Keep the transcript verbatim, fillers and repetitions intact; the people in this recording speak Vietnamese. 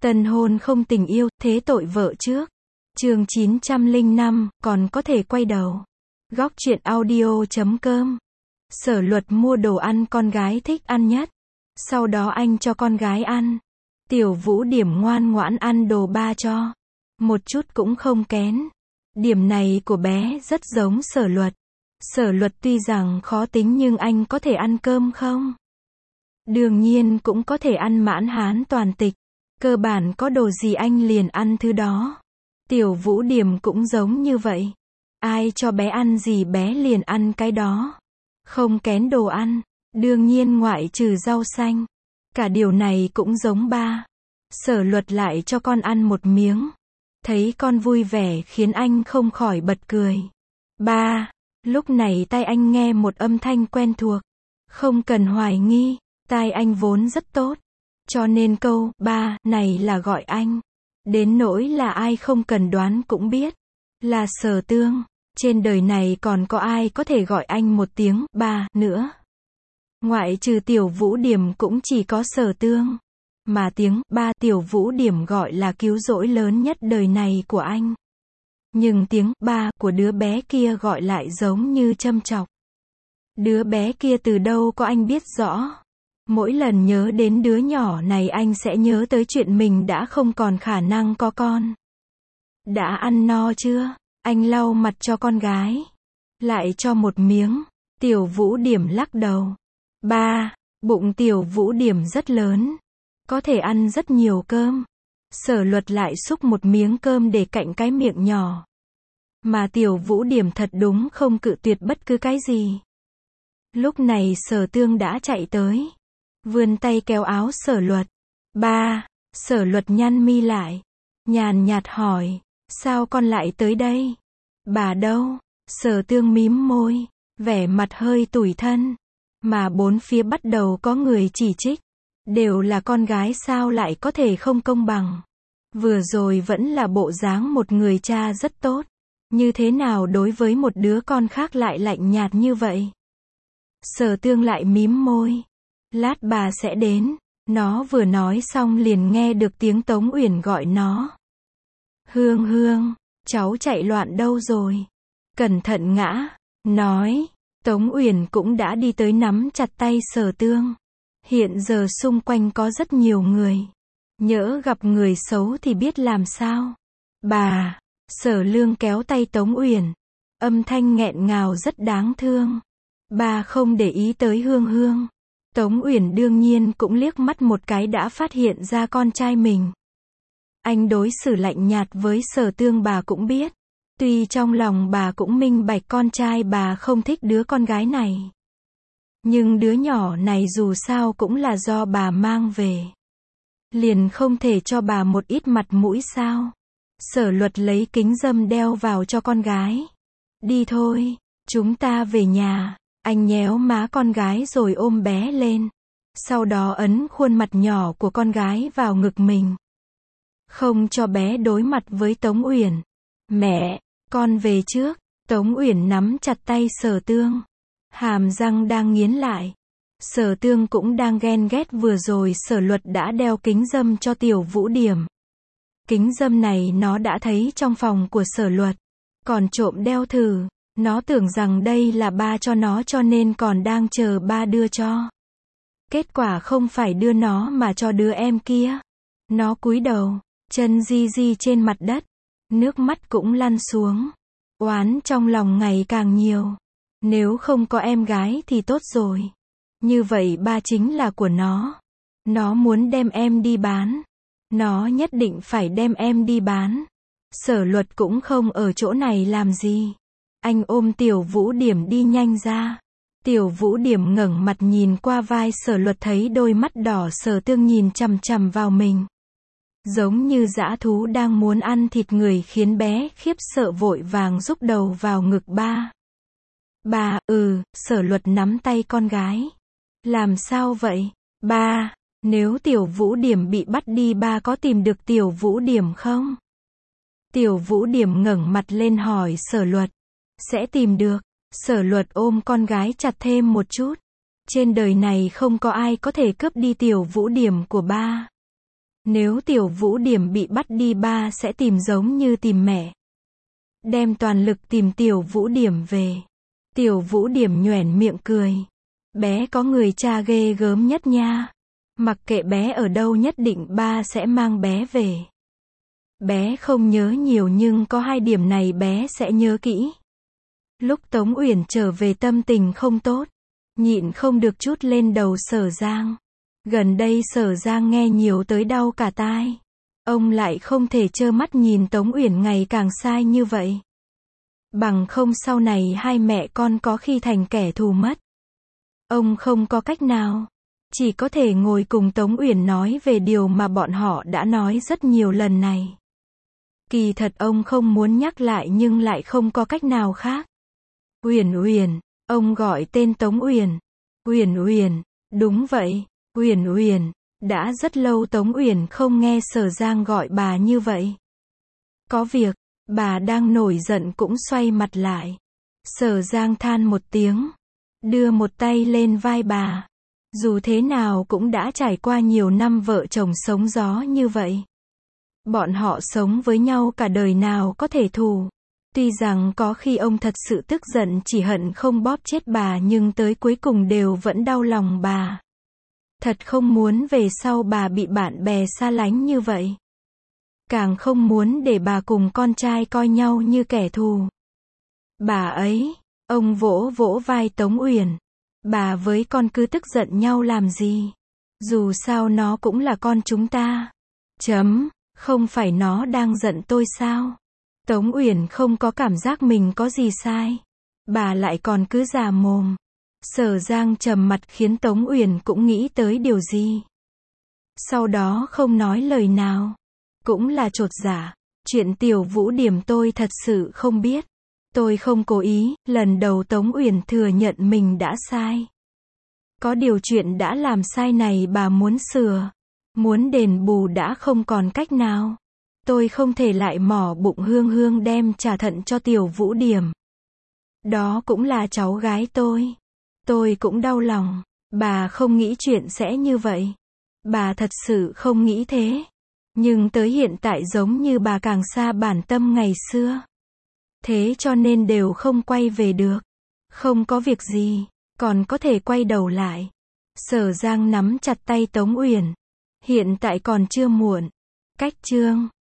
Tân hôn không tình yêu, thế tội vợ trước. Chương chín trăm lẻ năm, còn có thể quay đầu. Góc truyện audio chấm com. Sở Luật mua đồ ăn con gái thích ăn nhất. Sau đó anh cho con gái ăn. Tiểu Vũ Điểm ngoan ngoãn ăn đồ ba cho. Một chút cũng không kén. Điểm này của bé rất giống Sở Luật. Sở Luật tuy rằng khó tính nhưng anh có thể ăn cơm không? Đương nhiên cũng có thể ăn mãn hán toàn tịch. Cơ bản có đồ gì anh liền ăn thứ đó. Tiểu Vũ Điểm cũng giống như vậy. Ai cho bé ăn gì bé liền ăn cái đó. Không kén đồ ăn. Đương nhiên ngoại trừ rau xanh. Cả điều này cũng giống ba. Sở Luật lại cho con ăn một miếng. Thấy con vui vẻ khiến anh không khỏi bật cười. Ba. Lúc này tai anh nghe một âm thanh quen thuộc. Không cần hoài nghi. Tai anh vốn rất tốt. Cho nên câu ba này là gọi anh. Đến nỗi là ai không cần đoán cũng biết. Là Sở Tương. Trên đời này còn có ai có thể gọi anh một tiếng ba nữa. Ngoại trừ Tiểu Vũ Điểm cũng chỉ có Sở Tương. Mà tiếng ba Tiểu Vũ Điểm gọi là cứu rỗi lớn nhất đời này của anh. Nhưng tiếng ba của đứa bé kia gọi lại giống như châm chọc. Đứa bé kia từ đâu có anh biết rõ. Mỗi lần nhớ đến đứa nhỏ này anh sẽ nhớ tới chuyện mình đã không còn khả năng có con. Đã ăn no chưa? Anh lau mặt cho con gái. Lại cho một miếng. Tiểu Vũ Điểm lắc đầu. Ba, bụng Tiểu Vũ Điểm rất lớn. Có thể ăn rất nhiều cơm. Sở Luật lại xúc một miếng cơm để cạnh cái miệng nhỏ. Mà Tiểu Vũ Điểm thật đúng không cự tuyệt bất cứ cái gì. Lúc này Sở Tương đã chạy tới. Vươn tay kéo áo Sở Luật. Ba, Sở Luật nhăn mi lại. Nhàn nhạt hỏi. Sao con lại tới đây? Bà đâu? Sở Tương mím môi. Vẻ mặt hơi tủi thân. Mà bốn phía bắt đầu có người chỉ trích. Đều là con gái sao lại có thể không công bằng. Vừa rồi vẫn là bộ dáng một người cha rất tốt. Như thế nào đối với một đứa con khác lại lạnh nhạt như vậy? Sở Tương lại mím môi. Lát bà sẽ đến. Nó vừa nói xong liền nghe được tiếng Tống Uyển gọi nó. Hương Hương, cháu chạy loạn đâu rồi? Cẩn thận ngã. Nói. Tống Uyển cũng đã đi tới nắm chặt tay Sở Tương. Hiện giờ xung quanh có rất nhiều người. Nhỡ gặp người xấu thì biết làm sao. Bà. Sở Lương kéo tay Tống Uyển. Âm thanh nghẹn ngào rất đáng thương. Bà không để ý tới Hương Hương. Tống Uyển đương nhiên cũng liếc mắt một cái đã phát hiện ra con trai mình. Anh đối xử lạnh nhạt với Sở Tương bà cũng biết. Tuy trong lòng bà cũng minh bạch con trai bà không thích đứa con gái này. Nhưng đứa nhỏ này dù sao cũng là do bà mang về. Liền không thể cho bà một ít mặt mũi sao. Sở Luật lấy kính râm đeo vào cho con gái. Đi thôi, chúng ta về nhà. Anh nhéo má con gái rồi ôm bé lên. Sau đó ấn khuôn mặt nhỏ của con gái vào ngực mình. Không cho bé đối mặt với Tống Uyển. Mẹ, con về trước. Tống Uyển nắm chặt tay Sở Tương. Hàm răng đang nghiến lại. Sở Tương cũng đang ghen ghét vừa rồi Sở Luật đã đeo kính râm cho Tiểu Vũ Điểm. Kính râm này nó đã thấy trong phòng của Sở Luật. Còn trộm đeo thử. Nó tưởng rằng đây là ba cho nó cho nên còn đang chờ ba đưa cho. Kết quả không phải đưa nó mà cho đứa em kia. Nó cúi đầu, chân di di trên mặt đất. Nước mắt cũng lăn xuống. Oán trong lòng ngày càng nhiều. Nếu không có em gái thì tốt rồi. Như vậy ba chính là của nó. Nó muốn đem em đi bán. Nó nhất định phải đem em đi bán. Sở Luật cũng không ở chỗ này làm gì. Anh ôm Tiểu Vũ Điểm đi nhanh ra. Tiểu Vũ Điểm ngẩng mặt nhìn qua vai Sở Luật thấy đôi mắt đỏ Sở Tương nhìn chằm chằm vào mình. Giống như dã thú đang muốn ăn thịt người khiến bé khiếp sợ vội vàng rúc đầu vào ngực ba. Ba, ừ, Sở Luật nắm tay con gái. Làm sao vậy? Ba, nếu Tiểu Vũ Điểm bị bắt đi ba có tìm được Tiểu Vũ Điểm không? Tiểu Vũ Điểm ngẩng mặt lên hỏi Sở Luật. Sẽ tìm được. Sở Luật ôm con gái chặt thêm một chút. Trên đời này không có ai có thể cướp đi Tiểu Vũ Điểm của ba. Nếu Tiểu Vũ Điểm bị bắt đi ba sẽ tìm giống như tìm mẹ. Đem toàn lực tìm Tiểu Vũ Điểm về. Tiểu Vũ Điểm nhoẻn miệng cười. Bé có người cha ghê gớm nhất nha. Mặc kệ bé ở đâu nhất định ba sẽ mang bé về. Bé không nhớ nhiều nhưng có hai điểm này bé sẽ nhớ kỹ. Lúc Tống Uyển trở về tâm tình không tốt. Nhịn không được chút lên đầu Sở Giang. Gần đây Sở Giang nghe nhiều tới đau cả tai. Ông lại không thể trơ mắt nhìn Tống Uyển ngày càng sai như vậy. Bằng không sau này hai mẹ con có khi thành kẻ thù mất. Ông không có cách nào. Chỉ có thể ngồi cùng Tống Uyển nói về điều mà bọn họ đã nói rất nhiều lần này. Kỳ thật ông không muốn nhắc lại nhưng lại không có cách nào khác. Uyển Uyển, ông gọi tên Tống Uyển. Uyển Uyển, đúng vậy, Uyển Uyển, đã rất lâu Tống Uyển không nghe Sở Giang gọi bà như vậy. Có việc, bà đang nổi giận cũng xoay mặt lại. Sở Giang than một tiếng, đưa một tay lên vai bà. Dù thế nào cũng đã trải qua nhiều năm vợ chồng sống gió như vậy. Bọn họ sống với nhau cả đời nào có thể thù. Tuy rằng có khi ông thật sự tức giận chỉ hận không bóp chết bà nhưng tới cuối cùng đều vẫn đau lòng bà. Thật không muốn về sau bà bị bạn bè xa lánh như vậy. Càng không muốn để bà cùng con trai coi nhau như kẻ thù. Bà ấy, ông vỗ vỗ vai Tống Uyển. Bà với con cứ tức giận nhau làm gì? Dù sao nó cũng là con chúng ta. Chấm, không phải nó đang giận tôi sao? Tống Uyển không có cảm giác mình có gì sai. Bà lại còn cứ già mồm. Sở Giang trầm mặt khiến Tống Uyển cũng nghĩ tới điều gì. Sau đó không nói lời nào. Cũng là chột dạ. Chuyện Tiểu Vũ Điểm tôi thật sự không biết. Tôi không cố ý, lần đầu Tống Uyển thừa nhận mình đã sai. Có điều chuyện đã làm sai này bà muốn sửa. Muốn đền bù đã không còn cách nào. Tôi không thể lại mỏ bụng hương hương đem trả thận cho Tiểu Vũ Điểm. Đó cũng là cháu gái tôi. Tôi cũng đau lòng. Bà không nghĩ chuyện sẽ như vậy. Bà thật sự không nghĩ thế. Nhưng tới hiện tại giống như bà càng xa bản tâm ngày xưa. Thế cho nên đều không quay về được. Không có việc gì, còn có thể quay đầu lại. Sở Giang nắm chặt tay Tống Uyển. Hiện tại còn chưa muộn. Cách chương